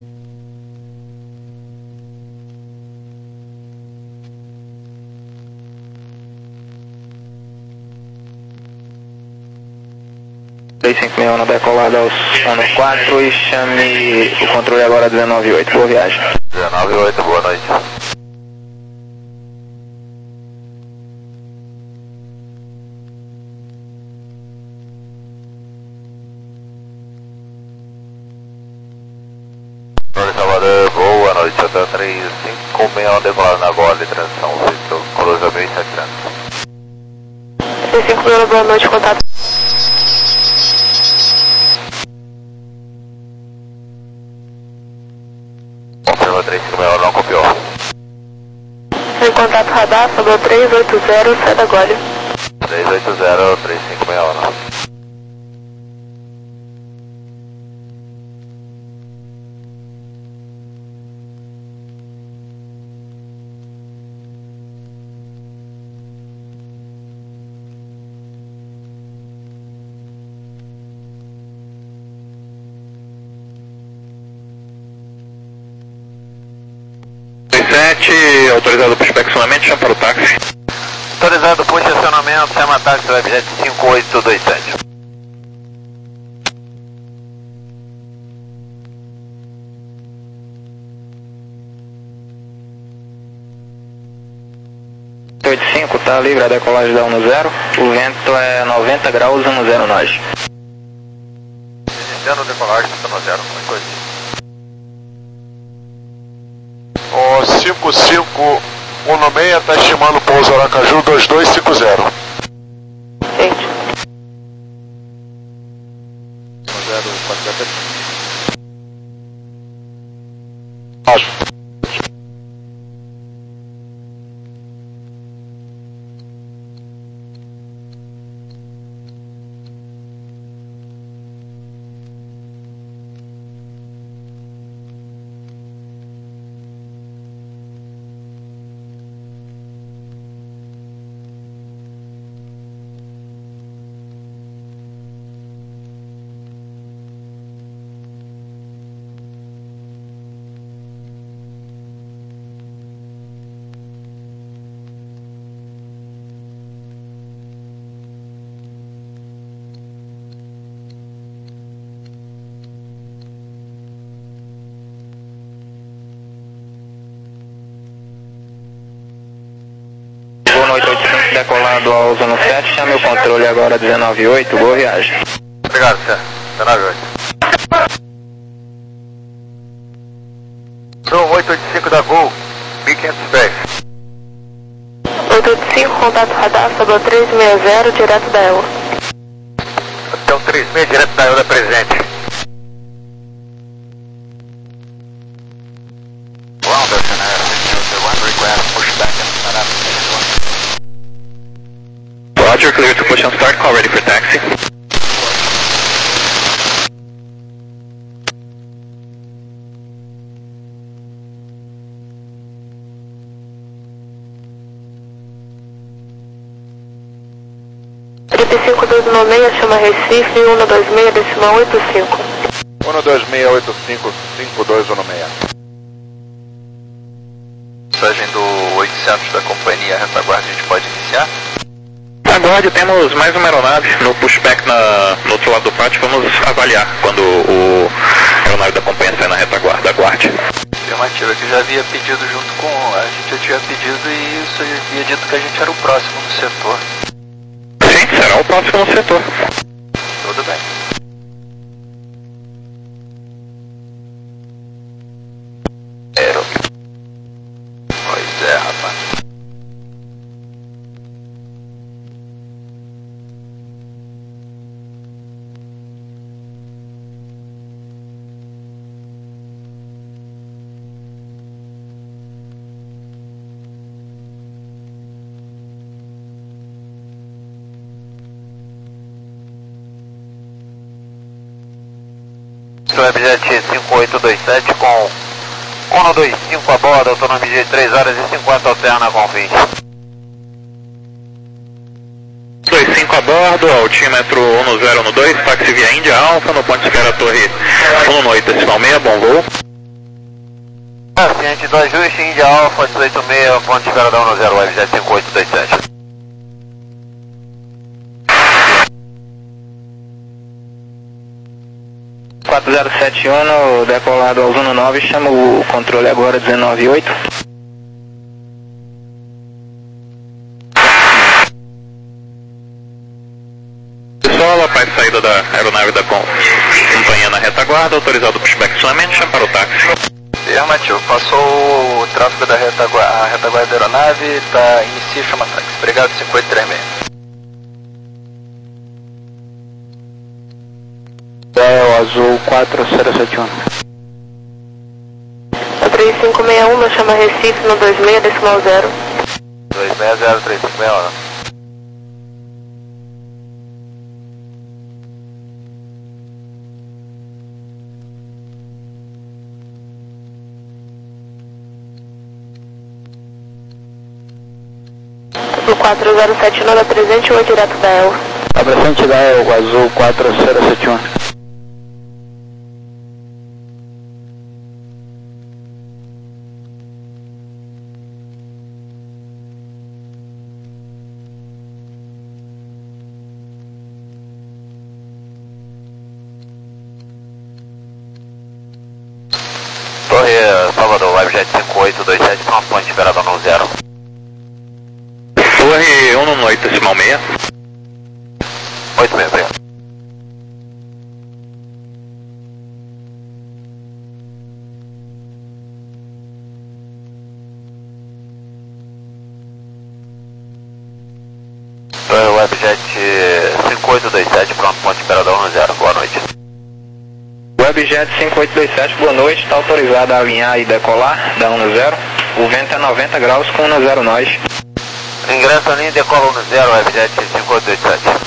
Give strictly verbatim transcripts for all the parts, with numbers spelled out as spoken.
três cinco seis um decolado ao sono quatro e chame o controle agora dezenove oito. Boa viagem. dezenove oito, boa noite. Salvador, boa noite, hotel três cinco seis um decolado na bola de transição Victor, Cruza mil e setecentos. três cinco seis um, boa noite, contato. Confirma três cinco seis um, não copiou. Em contato radar, falou três oito zero, sai da Gole. três oito zero, três cinco seis um. sete, autorizado para inspecionamento, chama para o táxi. Autorizado por estacionamento, chama táxi Webjet cinco oito dois sete. oito cinco, tá livre a decolagem da um no zero, o vento é noventa graus, um no zero nós. Iniciando decolagem, tá no zero, como coisa. O cinco cinco um no seis está estimando pouso Aracaju dois dois cinco zero. Gente. zero quatro Acho. Decolado ao Zona sete, chame o controle agora dezenove oito, boa viagem. Obrigado, senhor. dezenove oito. Sou oito oito cinco da Gol, mil e quinhentos pés. oito oito cinco, contato radar, falou três seis zero, direto da E L. Então três seis, direto da E L é presente. Roger, clear to push and start, call ready for taxi. trinta e cinco dois nove seis, chama Recife, um dois seis, decimal oito cinco. um dois seis oito cinco cinco dois um seis. Mensagem do oitocentos da companhia retaguarda, a gente pode iniciar? Aguarde, temos mais uma aeronave no pushback na, no outro lado do pátio, vamos avaliar quando o aeronave da companhia sair na retaguarda. Aguarde. Afirmativa, que eu já havia pedido junto com... A gente já tinha pedido e isso já havia dito que a gente era o próximo no setor. Sim, será o próximo no setor. Tudo bem. Aero. Pois é, rapaz. Webjet cinco oito dois sete com um dois cinco a bordo, autonomia de três horas e cinquenta alterna com fim. dois cinco a bordo, altímetro um zero um dois, táxi via Índia Alfa, no ponto espera Torre um oito, decimal seis, bom voo. ciente do ajuste, Índia Alfa dezoito seis, ponto de espera da um zero, Webjet cinco oito dois sete. quatro zero sete um, decolado ao Zuno nove, chama o controle agora dezenove oito. Pessoal, após saída da aeronave da companhia na retaguarda, autorizado o pushback somente, chama para o táxi. Afirmativo, passou o tráfego da retaguarda, a retaguarda da aeronave, tá, inicia chama táxi. Obrigado, cinco oito três seis. É o azul quatro zero sete um. O três cinco seis um, chama Recife no dois seis decimal zero. dois seis zero três cinco seis um. O quatro zero sete um da presente ou direto da E L? A presente da E L, o azul quatro zero sete um. Torre Salvador, Webjet cinco oito dois sete, pronto, ponto de espera da um zero. Torre um no oito decimal seis. oito seis, obrigado. Torre Webjet cinco oito dois sete, pronto, ponto de espera da um zero, boa noite. Webjet cinco oito dois sete, boa noite, está autorizado a alinhar e decolar da um zero. O vento é noventa graus com um zero nós. Ingresso ali, decola um zero, Webjet cinco oito dois sete.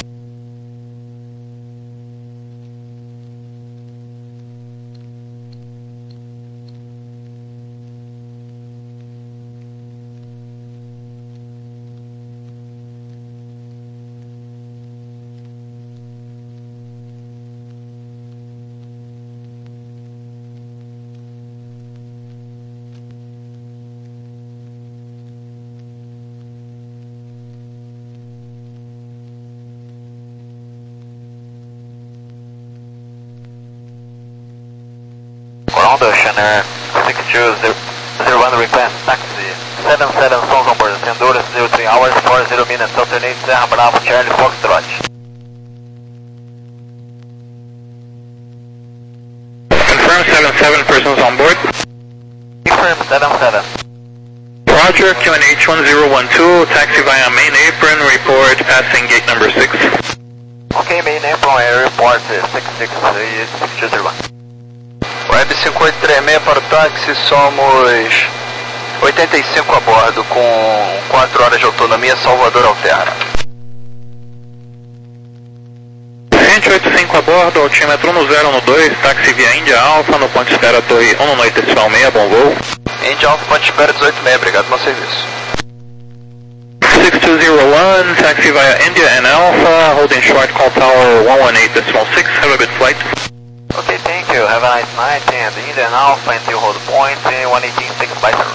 Ground Oceaner six two zero one request taxi seven seven sons on board, Endurance zero three hours four zero minutes, alternate Serra Bravo Charlie Foxtrot. Confirm seven seven persons on board. Confirm seven seven. Roger, Q N H one zero one two, taxi via main apron, report passing gate number six. Ok, main apron, air report six six two zero one. Web cinco oito três seis para o táxi, somos oitenta e cinco a bordo, com quatro horas de autonomia, Salvador Alterna. cento e oitenta e cinco a bordo, altímetro um zero um dois, táxi via Índia Alfa, no ponto de espera Torre um oito decimal seis, bom voo. Índia Alfa, ponto de espera dezoito seis, obrigado pelo serviço. six two zero one, taxi via India and Alpha, holding short call tower one one eight decimal six, have a good flight. Ok, thank you, have a nice night, and Indian Alpha until hold point one eighteen six by zero.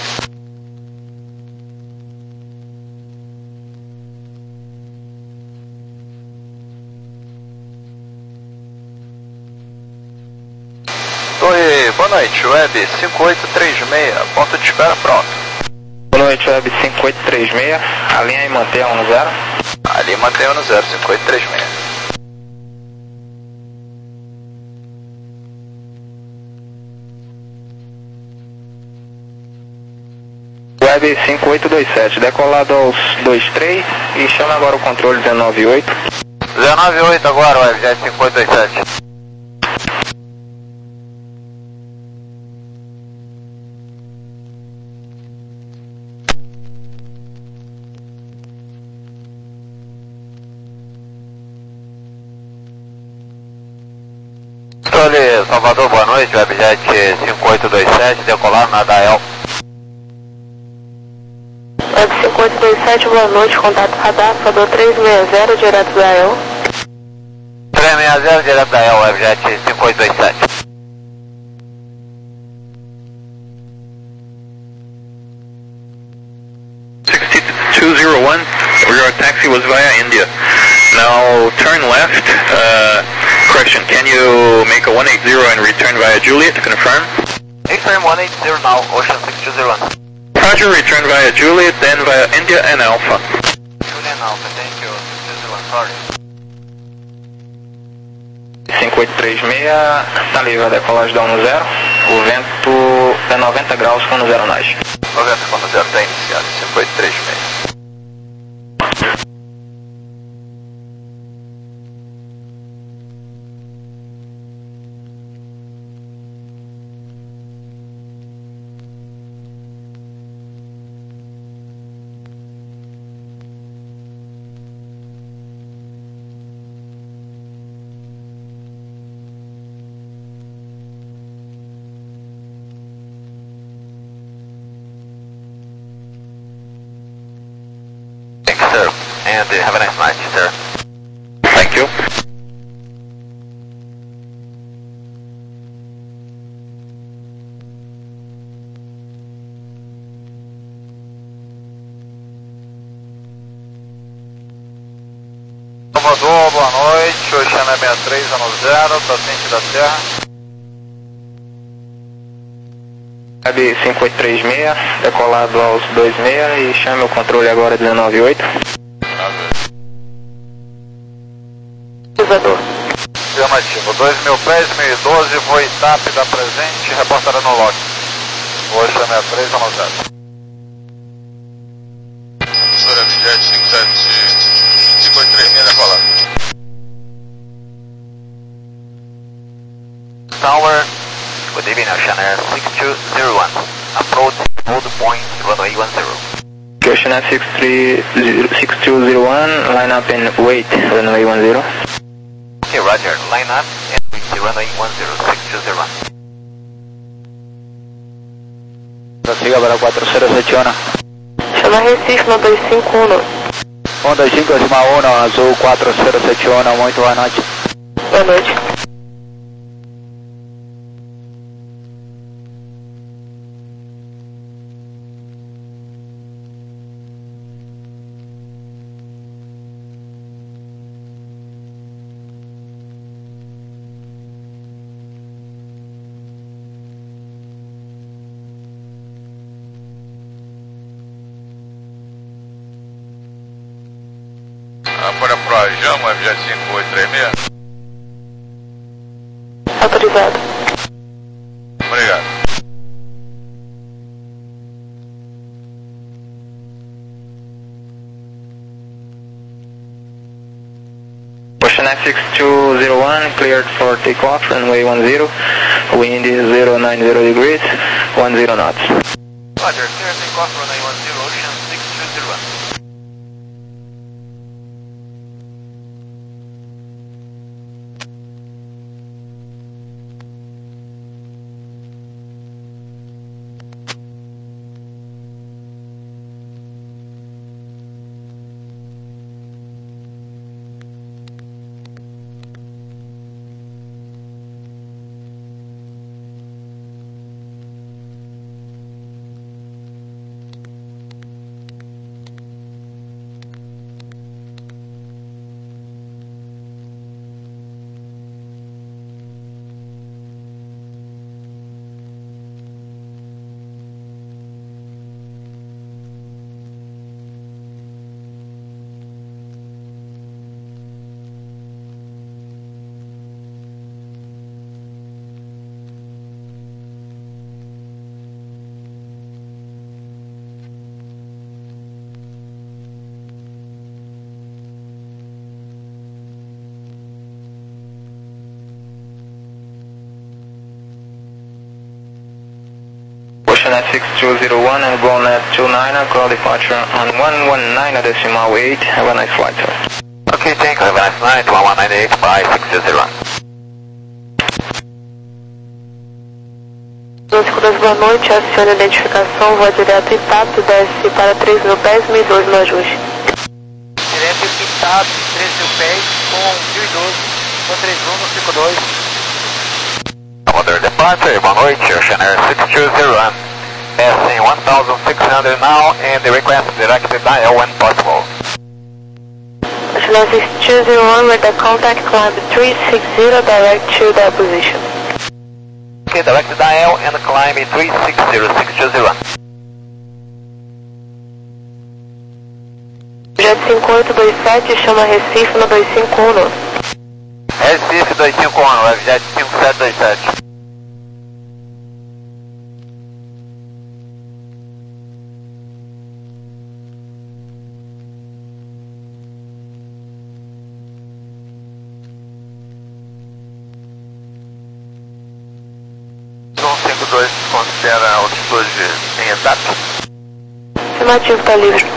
Torre, boa noite, Web cinco oito três seis, ponto de espera pronto. Boa noite, Web cinco oito três seis, alinha e mantenha um zero. Ali mantém um zero, cinco oito três seis. Web cinco oito dois sete, decolado aos dois três e chama agora o controle dezenove oito. dezenove oito agora, Webjet cinco oito dois sete. Controle Salvador, boa noite, Webjet cinco oito dois sete, decolar na D A E L. Web cinco oito dois sete, boa noite, contato radar, Salvador três seis zero, direto da E L. três seis zero, direto da E L, Webjet cinco oito dois sete. Web cinco oito dois sete, boa noite, contato radar, Salvador três seis zero, direto da E L. três seis zero, direto da E L, Webjet cinco oito dois sete. Web cinco oito dois sete, boa noite, contato radar, Salvador três seis zero, direto da E L. três seis zero, direto da E L, Webjet cinco oito dois sete. your taxi was via India. Now turn left. Uh, question, can you make a one eighty and return via Juliet to confirm? Confirm one eighty now, Ocean six two zero one. Roger, return via Juliet, then via India and Alpha. Juliet and Alpha, thank you, six two zero one, sorry. cinco oito três seis, tá livre a decolagem da um zero, o vento é noventa graus quando zero nasce. noventa quando zero está iniciado, cinco oito três seis. Sir, and uh, have a nice night, sir. Thank you. Salvador, boa noite, Ocean sessenta e três ano zero, paciente da Terra. Cabe cinco oito três seis, decolado aos dois seis e chame o controle agora dezenove oito. Cruzador. Afirmativo, dois mil pés, mil e doze, voo I T A P da presente, reportará no log. Ocean sessenta e três ano zero. Professora Jet cinco sete cinco oito três seis, decolado. Tower, good evening, Ocean Air six two zero one. Approach hold point runway one zero. Ocean Air six two zero one, line up and wait, runway one zero. Okay, Roger, line up and wait runway one zero, six two zero one. Prosiga para quatro zero sete um. Chama Recife no dois cinco um. um dois cinco um, azul quatro zero sete um, muito boa noite. Boa noite. Para Projamo, F J cinco oito três seis. Autorizado. Obrigado. Ocean Air six two zero one, cleared for takeoff, runway one zero, wind is zero nine zero degrees, one zero knots. Roger, clear takeoff runway one zero, Ocean six two zero one. Ocean Air six two zero one and go net two nine, call departure on one one nine decimal eight. Have a nice flight, sir. Okay, thank you. Have a nice night. one one nine eight by six two zero one. Escuras, boa noite. Acione a identificação, voa direto I T A P, desce para três mil pés, mil e doze no ajuste. Direto I T A P, três mil pés, com mil e doze, com três um no cinco dois. Commodore Departure, boa noite. Ocean Air six two zero one. Passing one thousand six hundred now, and the request direct dial when possible. Channel six two zero one with the contact climb three six zero direct to the position. Okay, direct dial and climb three six zero, six two zero one. Jet cinco oito dois sete, chama Recife no dois cinco um nove. Recife dois cinco um, Webjet cinco sete dois sete. um cinco dois considera a altitude em etapa? Afirmativo, está livre.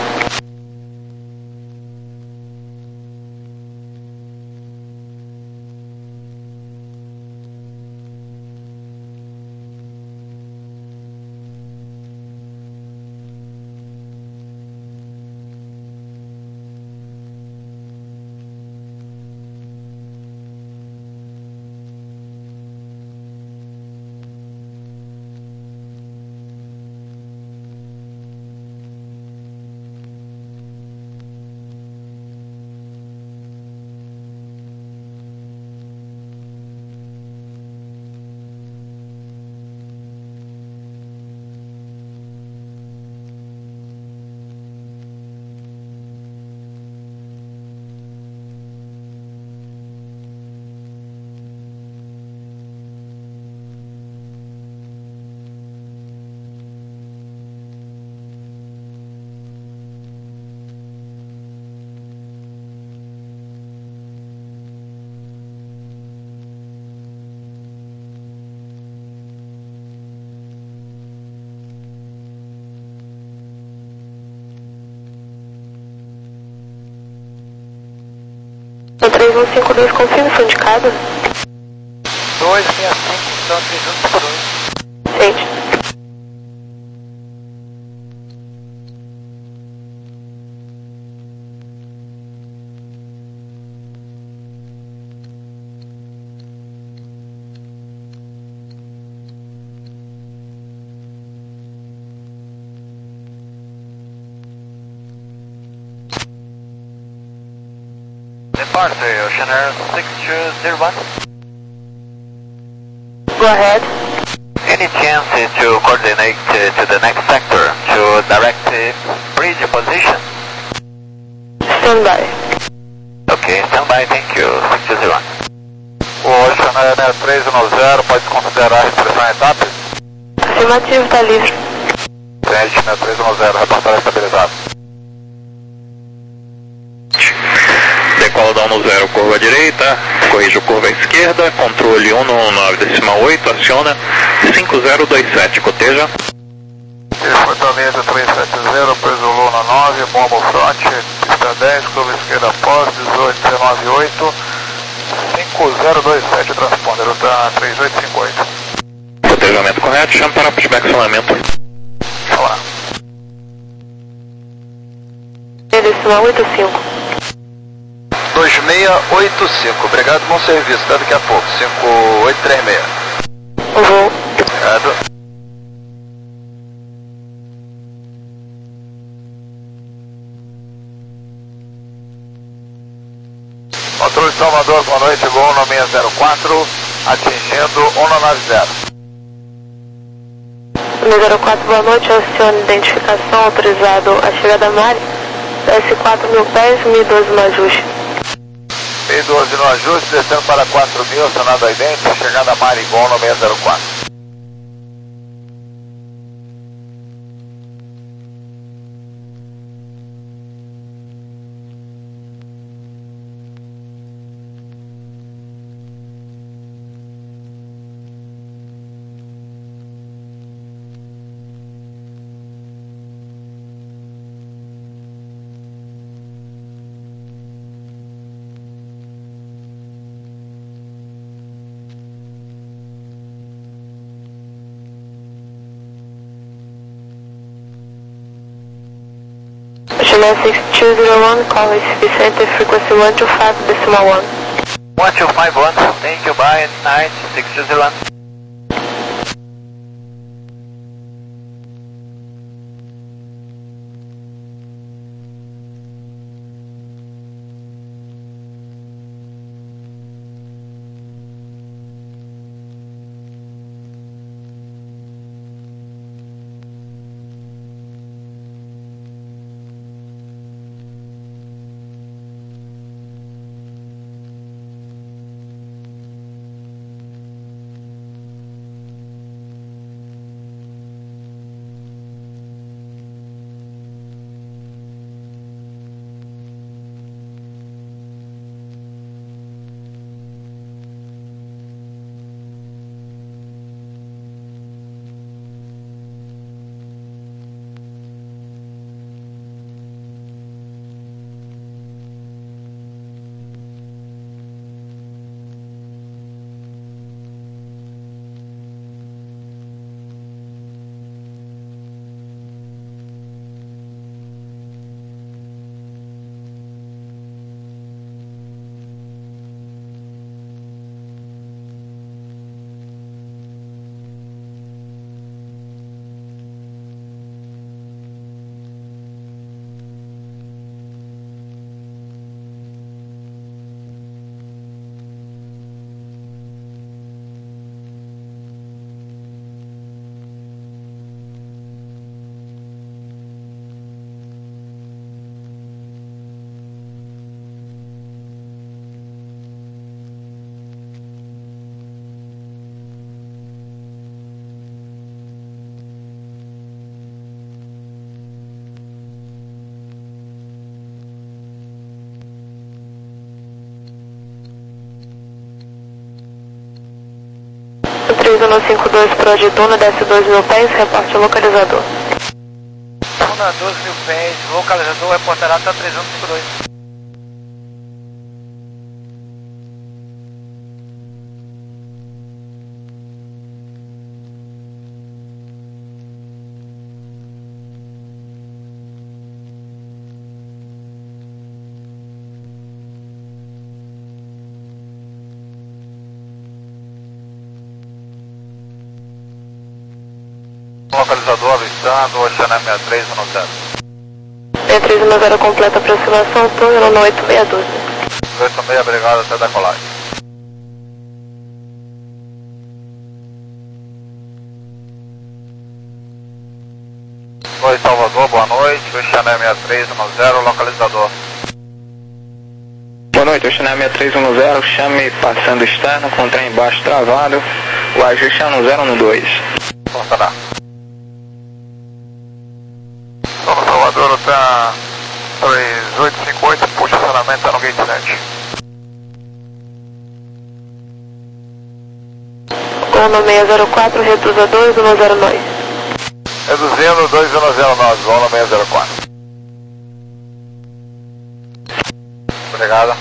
três um cinco dois, confirma, foi indicado. dois seis cinco, então três um cinco dois. Sente. Departure, Ocean Air six two zero one. Go ahead. Any chance to coordinate to the next sector to direct bridge position? Stand by. Okay, stand by, thank you, six two zero one. O Ocean Air três um zero pode considerar a restrição em etapas? Afirmativo, está livre. Ocean três um zero, reportar estabilizado. Decola da um zero, curva direita, corrige curva esquerda, controle um nove decimal oito, aciona cinco zero dois sete, coteja. Fortaleza três sete zero, preso Luna nove, bomba front, pista dez, curva esquerda pós, dezoito dezenove oito, cinco zero dois sete, transponder, ruta três oito cinco oito. Cotejamento correto, chama para pushback acionamento. Olá. Decimal oito cinco. dois seis oito cinco, obrigado, bom serviço, até daqui a pouco, cinco oito três seis. O voo. Obrigado. Controle Salvador, boa noite, Gol no seis zero quatro, atingindo um nove zero. seis zero quatro, boa noite, acione identificação, autorizado a chegada a Mari, S quatro mil pés, mil e doze no ajuste. mil e doze no ajuste, descendo para quatro mil, acionado a idêntica, chegada a Mari, Gol no seis zero quatro. Channel six two zero one, call Recife Center, frequency one two five decimal one. one two five one, thank you, bye, night, six two zero one. um cinco dois Pro de Duna, desce dois mil pés, reporte localizador. Duna, doze mil pés, localizador, reportará até três um cinco dois. Localizador avistando, Oceané sessenta e três um zero. sessenta e três um zero completa aproximação, túnel no oito seis um dois. oito seis, obrigado, até decolagem. Oi, Salvador, boa noite, Oceané sessenta e três um zero, localizador. Boa noite, Oceané sessenta e três um zero, chame passando externo, com trem embaixo travado, o ajuste é no zero um dois. Portará. Solo Salvador, até três oito cinco oito, puxa estacionamento no gate sete. Uno seis zero quatro, reduza dois um zero nove. Reduzindo dois um zero nove, Uno seis zero quatro. Obrigado.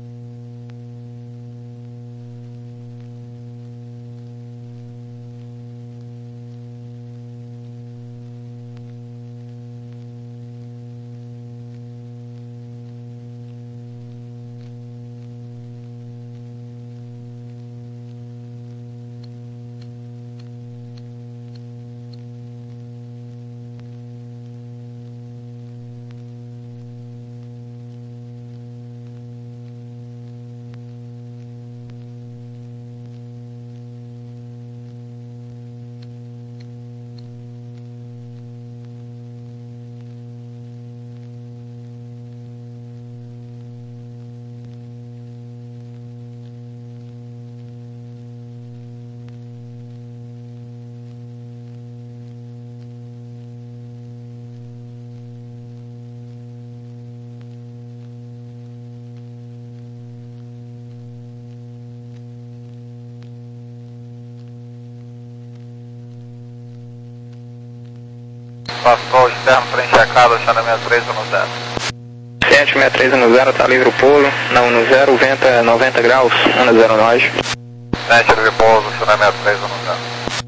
Passou externo, trem checado, Oceané sessenta e três um zero. Ciente sessenta e três um zero, tá livre o polo, na um zero, vento é noventa graus, um zero nove. Ciente livre pouso, Oceané sessenta e três um zero.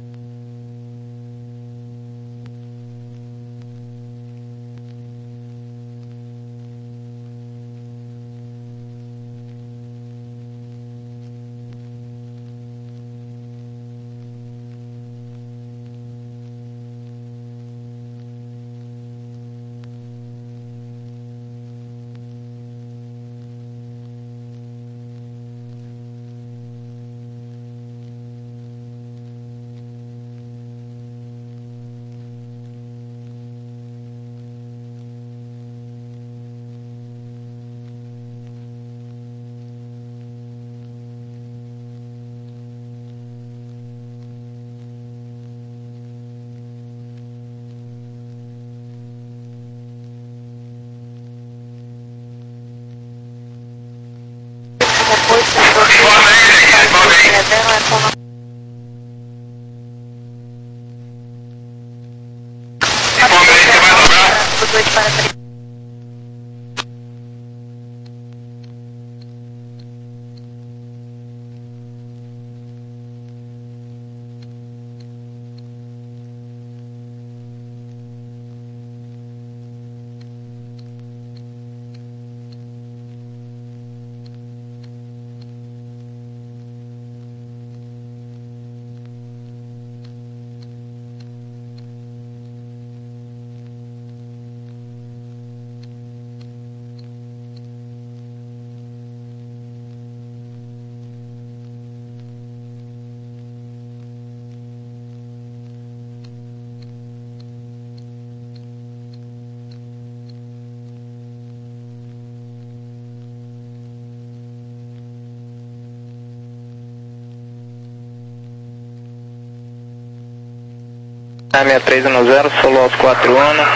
sessenta e três um zero, Solos quatro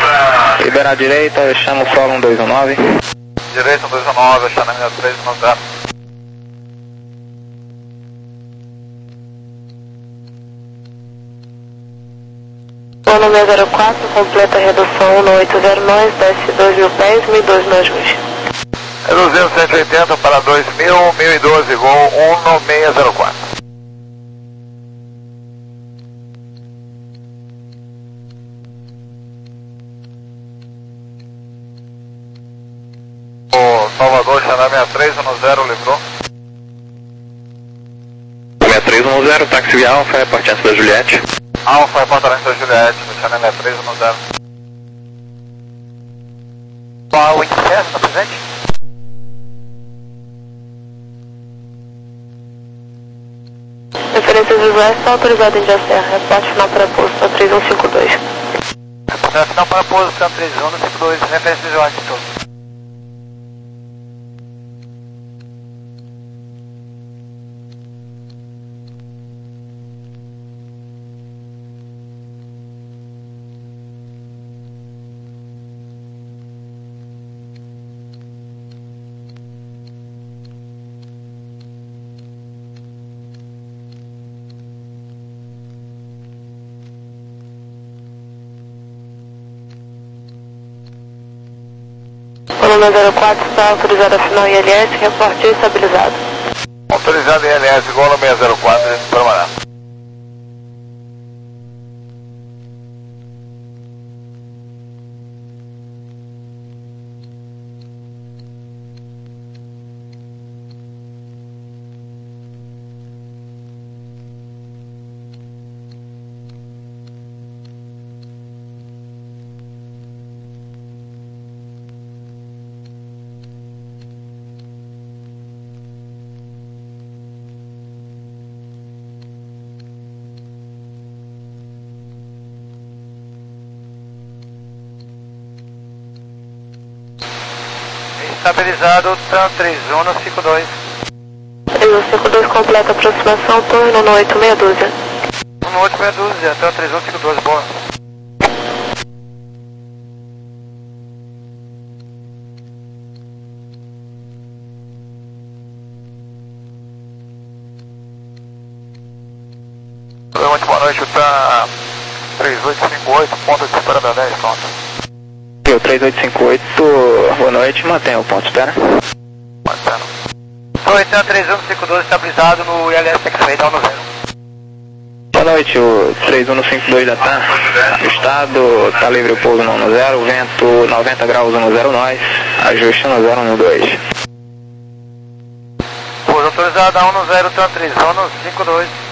um, libera a direita, eu chamo o solo um dois um nove. Direita um dois um nove, Oceané sessenta e três um zero. seis zero quatro, completa a redução um oito zero nós, desce dois mil pés, mil e doze no ajuste. Reduzindo cento e oitenta para dois mil, mil e doze, gol um seis zero quatro. O Salvador, Xaná sessenta e três um zero, livrou. sessenta e três um zero, táxi via Alfa, é partente da Juliette. Alfa, é partente da Juliette, Xaná sessenta e três um zero. Qual o interesse, está presente? Referências visuais, está autorizado em Serra. Reporte final para pouso, está três um cinco dois. Reporte final para pouso, está três um cinco dois, referências visuais de todos. Coluna zero quatro, está autorizado a final I L S, reporte estabilizado. Autorizado em I L S, igual no seis zero quatro, permanente. Estabilizado, TAM três um cinco dois. três um cinco dois, completa a aproximação, torno no oito meia dúzia. um oito meia dúzia, TAM três um cinco dois, boa. Muito boa noite, tá três oito cinco oito, ponto de espera da dez, pronto. O três oito cinco oito, boa noite, mantenha o ponto de espera. Mantendo. Oi, TAM três um cinco dois, estabilizado no I L S X-Ray, down no zero. Boa noite, o três um cinco dois da TAM, estado, está livre o pouso no zero, vento noventa graus no zero nós, ajuste no zero um dois. Pouso autorizado a um zero, TAM três um cinco dois.